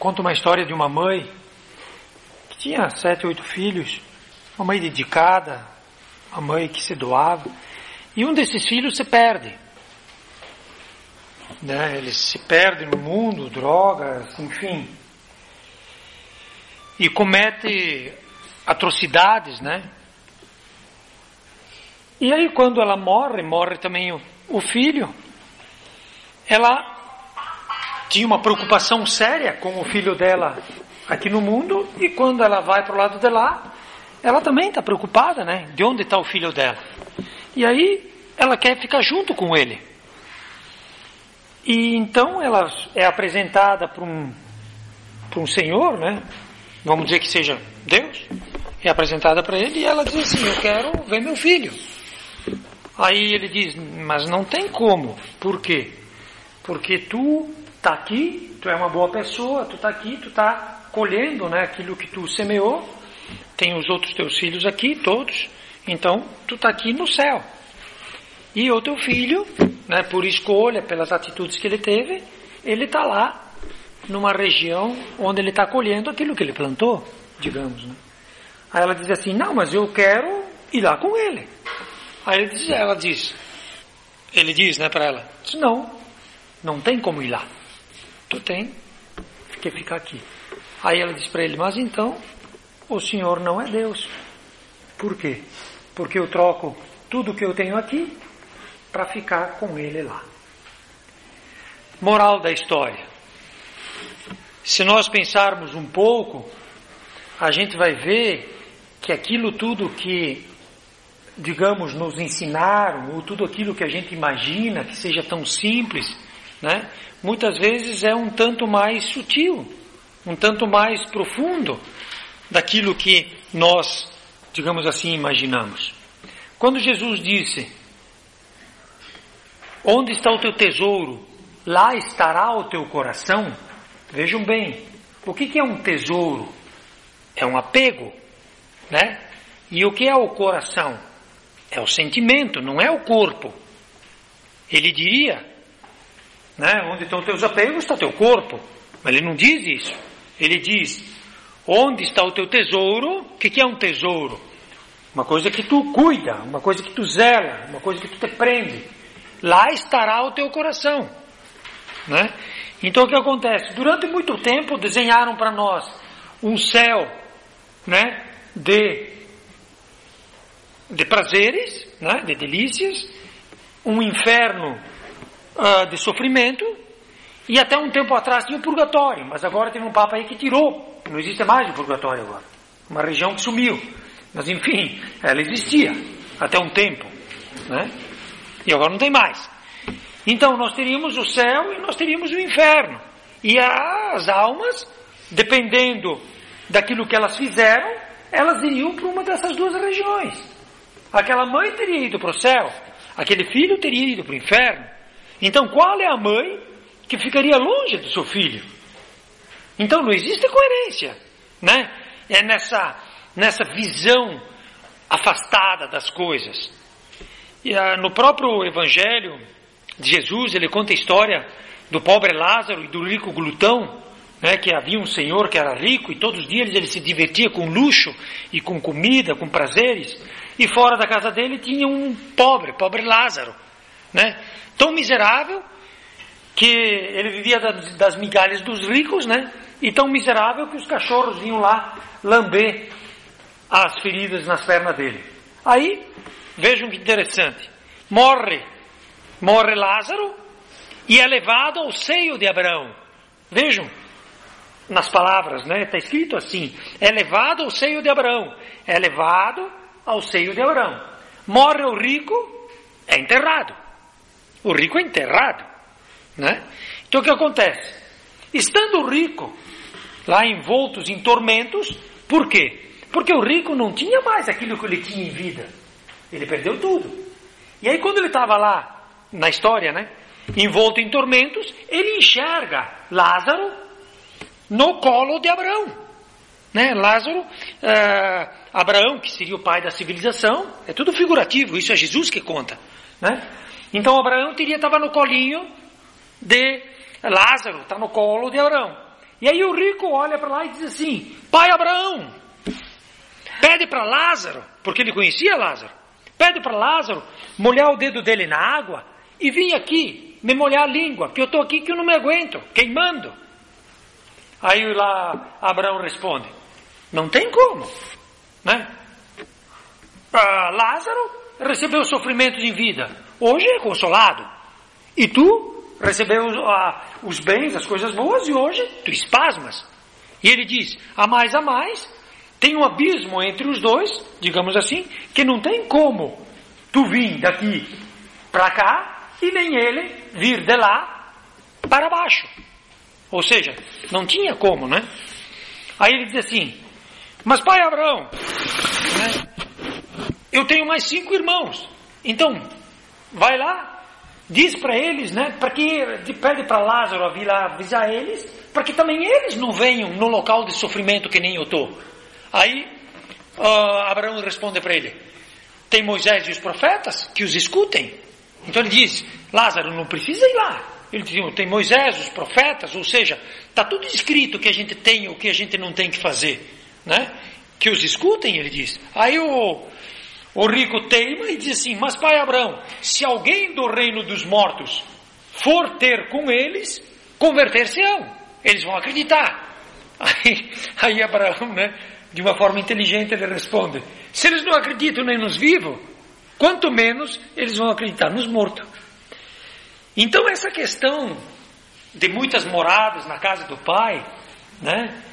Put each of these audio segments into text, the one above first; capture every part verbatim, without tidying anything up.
conta uma história de uma mãe que tinha sete, oito filhos, uma mãe dedicada, uma mãe que se doava, e um desses filhos se perde. Né? Ele se perde no mundo, drogas, enfim, e comete atrocidades, né? E aí quando ela morre, morre também o, o filho, ela tinha uma preocupação séria com o filho dela aqui no mundo, e quando ela vai para o lado de lá, ela também está preocupada, né? De onde está o filho dela? E aí ela quer ficar junto com ele. E então ela é apresentada para um, para um senhor, né? Vamos dizer que seja Deus, é apresentada para ele, e ela diz assim: eu quero ver meu filho. Aí ele diz: mas não tem como. Por quê? Porque tu está aqui, tu é uma boa pessoa, tu está aqui, tu está colhendo, né, aquilo que tu semeou, tem os outros teus filhos aqui, todos, então tu está aqui no céu. E o teu filho, né, por escolha, pelas atitudes que ele teve, ele está lá, numa região onde ele está colhendo aquilo que ele plantou, digamos, né? Aí ela diz assim: não, mas eu quero ir lá com ele. Aí ele diz, ela diz, ele diz, né, para ela, diz, não, não tem como ir lá. Tu tem que ficar aqui. Aí ela diz para ele: mas então, o Senhor não é Deus. Por quê? Porque eu troco tudo que eu tenho aqui para ficar com ele lá. Moral da história: se nós pensarmos um pouco, a gente vai ver que aquilo tudo que, digamos, nos ensinaram, ou tudo aquilo que a gente imagina que seja tão simples, né, muitas vezes é um tanto mais sutil, um tanto mais profundo daquilo que nós, digamos assim, imaginamos. Quando Jesus disse: onde está o teu tesouro, lá estará o teu coração. Vejam bem, o que é um tesouro? É um apego, né? E o que é o coração? É o sentimento, não é o corpo. Ele diria, né? Onde estão teus apegos, está teu corpo. Mas ele não diz isso. Ele diz: onde está o teu tesouro? O que é um tesouro? Uma coisa que tu cuida, uma coisa que tu zela, uma coisa que tu te prende. Lá estará o teu coração, né? Então o que acontece? Durante muito tempo desenharam para nós um céu, né, de, de prazeres, né, de delícias, um inferno uh, de sofrimento, e até um tempo atrás tinha o purgatório, mas agora teve um papa aí que tirou, não existe mais o purgatório agora, uma região que sumiu, mas enfim, ela existia até um tempo, né, e agora não tem mais. Então nós teríamos o céu e nós teríamos o inferno. E as almas, dependendo daquilo que elas fizeram, elas iriam para uma dessas duas regiões. Aquela mãe teria ido para o céu, aquele filho teria ido para o inferno. Então qual é a mãe que ficaria longe do seu filho? Então não existe coerência, né? É nessa, nessa visão afastada das coisas. E ah, no próprio Evangelho de Jesus, ele conta a história do pobre Lázaro e do rico glutão, né, que havia um senhor que era rico e todos os dias ele se divertia com luxo e com comida, com prazeres, e fora da casa dele tinha um pobre, pobre Lázaro, né, tão miserável que ele vivia das, das migalhas dos ricos, né, e tão miserável que os cachorros vinham lá lamber as feridas nas pernas dele. Aí, vejam que interessante, morre Morre Lázaro e é levado ao seio de Abraão. Vejam, nas palavras, né? Está escrito assim: é levado ao seio de Abraão. É levado ao seio de Abraão. Morre o rico, é enterrado. O rico é enterrado, né? Então o que acontece? Estando o rico lá envoltos em tormentos, por quê? Porque o rico não tinha mais aquilo que ele tinha em vida. Ele perdeu tudo. E aí quando ele estava lá, na história, né, envolto em tormentos, ele enxerga Lázaro no colo de Abraão, né? Lázaro, uh, Abraão, que seria o pai da civilização, é tudo figurativo, isso é Jesus que conta, né? Então Abraão teria estava no colinho de Lázaro, está no colo de Abraão. E aí o rico olha para lá e diz assim: pai Abraão, pede para Lázaro, porque ele conhecia Lázaro, pede para Lázaro molhar o dedo dele na água e vir aqui me molhar a língua, porque eu estou aqui que eu não me aguento, queimando. Aí lá Abraão responde: não tem como, né? Ah, Lázaro recebeu sofrimentos em vida, hoje é consolado, e tu recebeu ah, os bens, as coisas boas, e hoje tu espasmas. E ele diz: a mais a mais, tem um abismo entre os dois, digamos assim, que não tem como tu vir daqui para cá e nem ele vir de lá para baixo. Ou seja, não tinha como, né? Aí ele diz assim: mas pai Abraão, né, eu tenho mais cinco irmãos, então vai lá, diz para eles, né, para que pede para Lázaro vir lá avisar eles, para que também eles não venham no local de sofrimento que nem eu estou. Aí uh, Abraão responde para ele: tem Moisés e os profetas que os escutem. Então ele diz: Lázaro não precisa ir lá. Ele diz: tem Moisés, os profetas, ou seja, está tudo escrito o que a gente tem, o que a gente não tem que fazer, né? Que os escutem, ele diz. Aí o, o rico teima e diz assim: mas pai Abraão, se alguém do reino dos mortos for ter com eles, converter-se-ão, eles vão acreditar. Aí, aí Abraão, né, de uma forma inteligente, ele responde: se eles não acreditam nem nos vivos, quanto menos eles vão acreditar nos mortos. Então essa questão de muitas moradas na casa do Pai, né,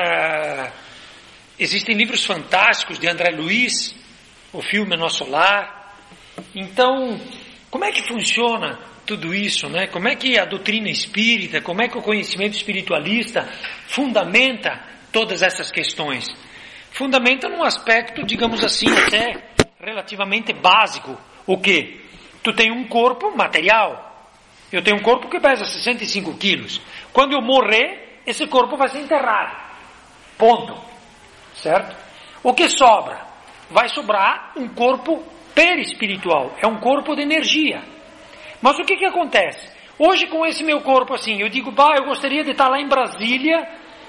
é, existem livros fantásticos de André Luiz, o filme Nosso Lar. Então, como é que funciona tudo isso, né? Como é que a doutrina espírita, como é que o conhecimento espiritualista fundamenta todas essas questões? Fundamenta num aspecto, digamos assim, até relativamente básico. O quê? Tu tem um corpo material. Eu tenho um corpo que pesa sessenta e cinco quilos. Quando eu morrer, esse corpo vai ser enterrado. Ponto. Certo? O que sobra? Vai sobrar um corpo perispiritual. É um corpo de energia. Mas o que que acontece? Hoje com esse meu corpo assim, eu digo: bah, eu gostaria de estar lá em Brasília,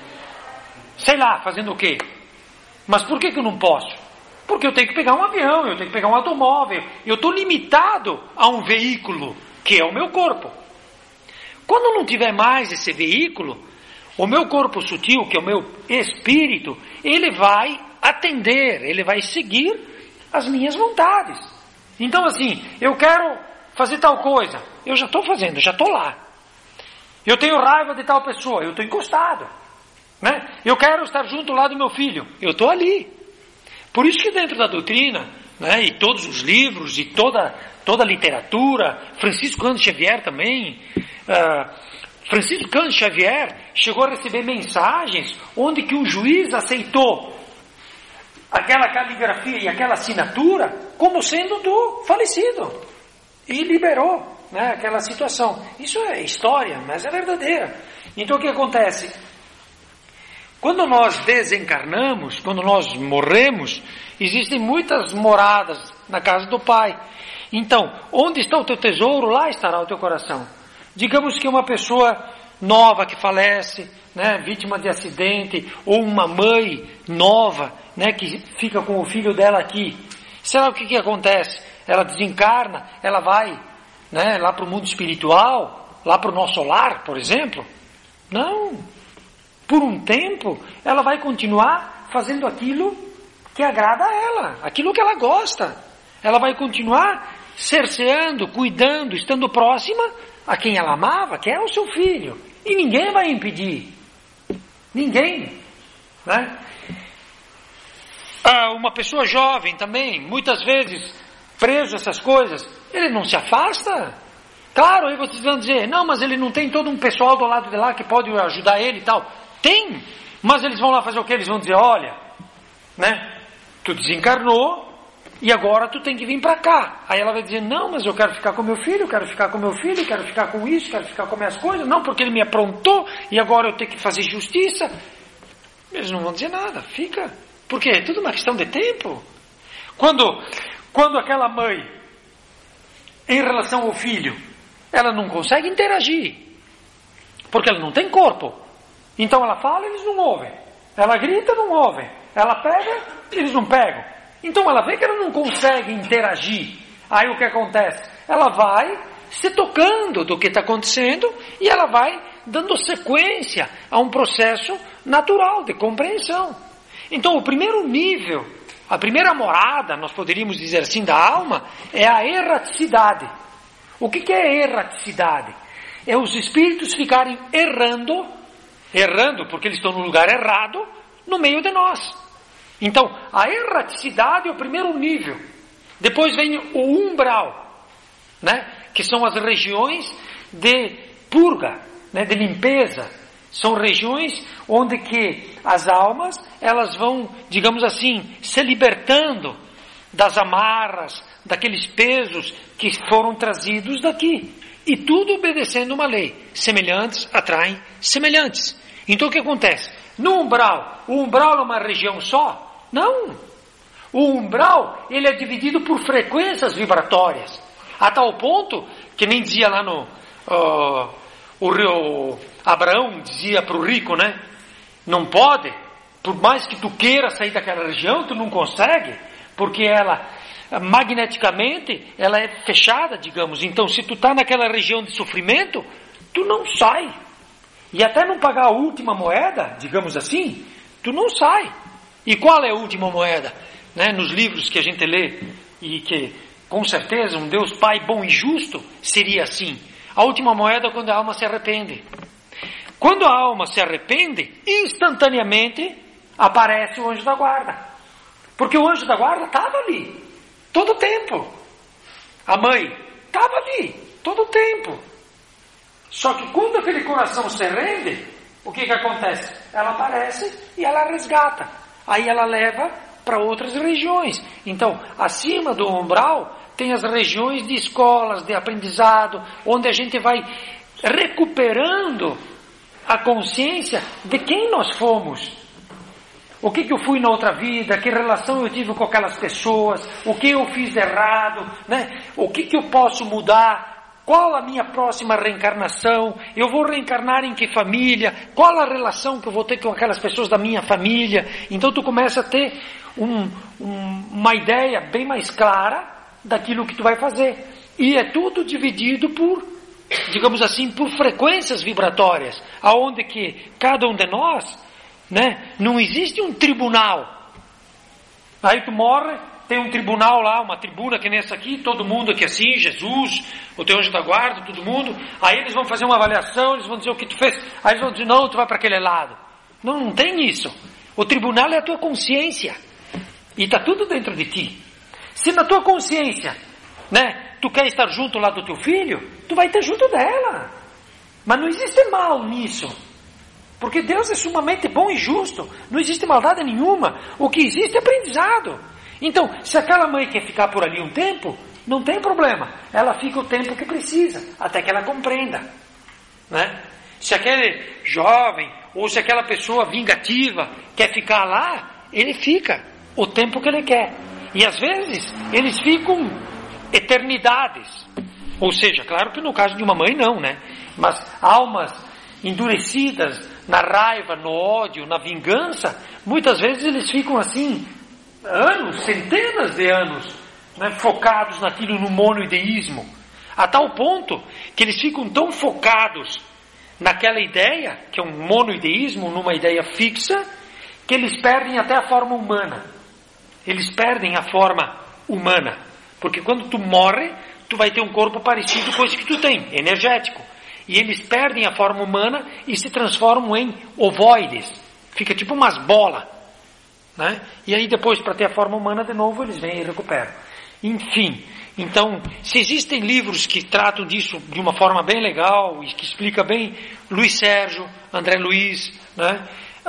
sei lá, fazendo o quê? Mas por que que eu não posso? Porque eu tenho que pegar um avião, eu tenho que pegar um automóvel. Eu estou limitado a um veículo, que é o meu corpo. Quando não tiver mais esse veículo, o meu corpo sutil, que é o meu espírito, ele vai atender, ele vai seguir as minhas vontades. Então assim, eu quero fazer tal coisa, eu já estou fazendo, já estou lá. Eu tenho raiva de tal pessoa, eu estou encostado, né? Eu quero estar junto lá do meu filho, eu estou ali. Por isso que dentro da doutrina, né, e todos os livros, e toda, toda a literatura, Francisco Cândido Xavier também, uh, Francisco Cândido Xavier chegou a receber mensagens onde que o juiz aceitou aquela caligrafia e aquela assinatura como sendo do falecido e liberou, né, aquela situação. Isso é história, mas é verdadeira. Então o que acontece? Quando nós desencarnamos, quando nós morremos, existem muitas moradas na casa do Pai. Então, onde está o teu tesouro, lá estará o teu coração. Digamos que uma pessoa nova que falece, né, vítima de acidente, ou uma mãe nova, né, que fica com o filho dela aqui. Será o que, que acontece? Ela desencarna, ela vai, né, lá para o mundo espiritual, lá para o nosso lar, por exemplo? Não. Por um tempo, ela vai continuar fazendo aquilo que agrada a ela, aquilo que ela gosta. Ela vai continuar cerceando, cuidando, estando próxima a quem ela amava, que é o seu filho. E ninguém vai impedir. Ninguém. Né? Ah, uma pessoa jovem também, muitas vezes, preso a essas coisas, ele não se afasta. Claro, aí vocês vão dizer: não, mas ele não tem todo um pessoal do lado de lá que pode ajudar ele e tal. Tem, mas eles vão lá fazer o quê? Eles vão dizer: olha, né, tu desencarnou e agora tu tem que vir para cá. Aí ela vai dizer: não, mas eu quero ficar com meu filho, quero ficar com meu filho, quero ficar com isso, quero ficar com minhas coisas. Não, porque ele me aprontou e agora eu tenho que fazer justiça. Eles não vão dizer nada, fica. Porque é tudo uma questão de tempo. Quando, quando aquela mãe, em relação ao filho, ela não consegue interagir, porque ela não tem corpo. Então ela fala, eles não ouvem. Ela grita, não ouvem. Ela pega, eles não pegam. Então ela vê que ela não consegue interagir. Aí o que acontece? Ela vai se tocando do que está acontecendo e ela vai dando sequência a um processo natural de compreensão. Então o primeiro nível, a primeira morada, nós poderíamos dizer assim, da alma, é a erraticidade. O que, que é erraticidade? É os espíritos ficarem errando, errando porque eles estão no lugar errado, no meio de nós. Então, a erraticidade é o primeiro nível. Depois vem o umbral, né? Que são as regiões de purga, né? De limpeza. São regiões onde que as almas, elas vão, digamos assim, se libertando das amarras, daqueles pesos que foram trazidos daqui. E tudo obedecendo uma lei. Semelhantes atraem semelhantes. Então o que acontece? No umbral, o umbral é uma região só? Não. O umbral, ele é dividido por frequências vibratórias. A tal ponto, que nem dizia lá no... Uh, o, o Abraão dizia para o rico, né? Não pode, por mais que tu queira sair daquela região, tu não consegue, porque ela, magneticamente, ela é fechada, digamos. Então, se tu está naquela região de sofrimento, tu não sai. E até não pagar a última moeda, digamos assim, tu não sai. E qual é a última moeda? Né? Nos livros que a gente lê, e que, com certeza, um Deus Pai bom e justo, seria assim. A última moeda é quando a alma se arrepende. Quando a alma se arrepende, instantaneamente aparece o anjo da guarda. Porque o anjo da guarda estava ali, todo o tempo. A mãe estava ali, todo o tempo. Só que quando aquele coração se rende, o que que acontece? Ela aparece e ela resgata. Aí ela leva para outras regiões. Então, acima do umbral, tem as regiões de escolas, de aprendizado, onde a gente vai recuperando a consciência de quem nós fomos. O que que eu fui na outra vida, que relação eu tive com aquelas pessoas, o que eu fiz de errado, né? O que que eu posso mudar, qual a minha próxima reencarnação, eu vou reencarnar em que família, qual a relação que eu vou ter com aquelas pessoas da minha família. Então tu começa a ter um, um, uma ideia bem mais clara daquilo que tu vai fazer. E é tudo dividido por, digamos assim, por frequências vibratórias, aonde que cada um de nós, né, não existe um tribunal. Aí tu morre, tem um tribunal lá, uma tribuna que nessa aqui, todo mundo aqui assim, Jesus, o teu anjo da guarda, todo mundo. Aí eles vão fazer uma avaliação, eles vão dizer o que tu fez. Aí eles vão dizer, não, tu vai para aquele lado. Não, não tem isso. O tribunal é a tua consciência. E está tudo dentro de ti. Se na tua consciência, né, tu quer estar junto lá do teu filho, tu vai estar junto dela. Mas não existe mal nisso. Porque Deus é sumamente bom e justo. Não existe maldade nenhuma. O que existe é aprendizado. Então, se aquela mãe quer ficar por ali um tempo, não tem problema. Ela fica o tempo que precisa, até que ela compreenda. Né? Se aquele jovem, ou se aquela pessoa vingativa quer ficar lá, ele fica o tempo que ele quer. E às vezes, eles ficam eternidades. Ou seja, claro que no caso de uma mãe não, né? Mas almas endurecidas na raiva, no ódio, na vingança, muitas vezes eles ficam assim, anos, centenas de anos, né, focados naquilo, no monoideísmo, a tal ponto que eles ficam tão focados naquela ideia, que é um monoideísmo, numa ideia fixa, que eles perdem até a forma humana. Eles perdem a forma humana, porque quando tu morre, tu vai ter um corpo parecido com esse que tu tem, energético. E eles perdem a forma humana e se transformam em ovoides. Fica tipo umas bolas. Né? E aí depois, para ter a forma humana de novo, eles vêm e recuperam. Enfim, então, se existem livros que tratam disso de uma forma bem legal e que explica bem, Luiz Sérgio, André Luiz, né?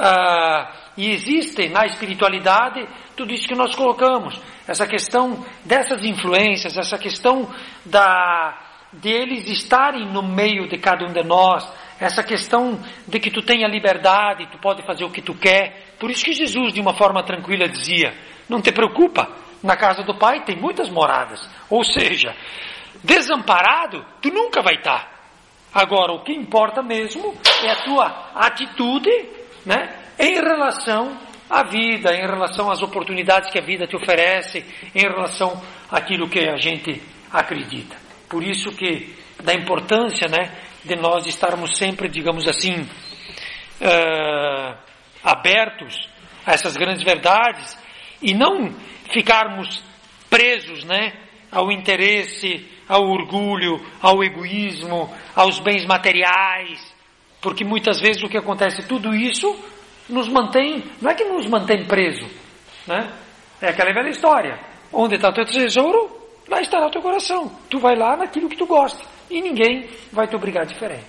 Ah, e existe na espiritualidade tudo isso que nós colocamos. Essa questão dessas influências, essa questão da... de eles estarem no meio de cada um de nós, essa questão de que tu tenha liberdade, tu pode fazer o que tu quer. Por isso que Jesus, de uma forma tranquila, dizia, não te preocupa, na casa do Pai tem muitas moradas. Ou seja, desamparado, tu nunca vai estar. Agora, o que importa mesmo é a tua atitude, né, em relação à vida, em relação às oportunidades que a vida te oferece, em relação àquilo que a gente acredita. Por isso que da importância, né, de nós estarmos sempre, digamos assim, uh, abertos a essas grandes verdades e não ficarmos presos, né, ao interesse, ao orgulho, ao egoísmo, aos bens materiais, porque muitas vezes o que acontece, tudo isso nos mantém, não é que nos mantém preso, né? É aquela velha história, onde está o teu tesouro, lá estará o teu coração, tu vai lá naquilo que tu gosta, e ninguém vai te obrigar diferente.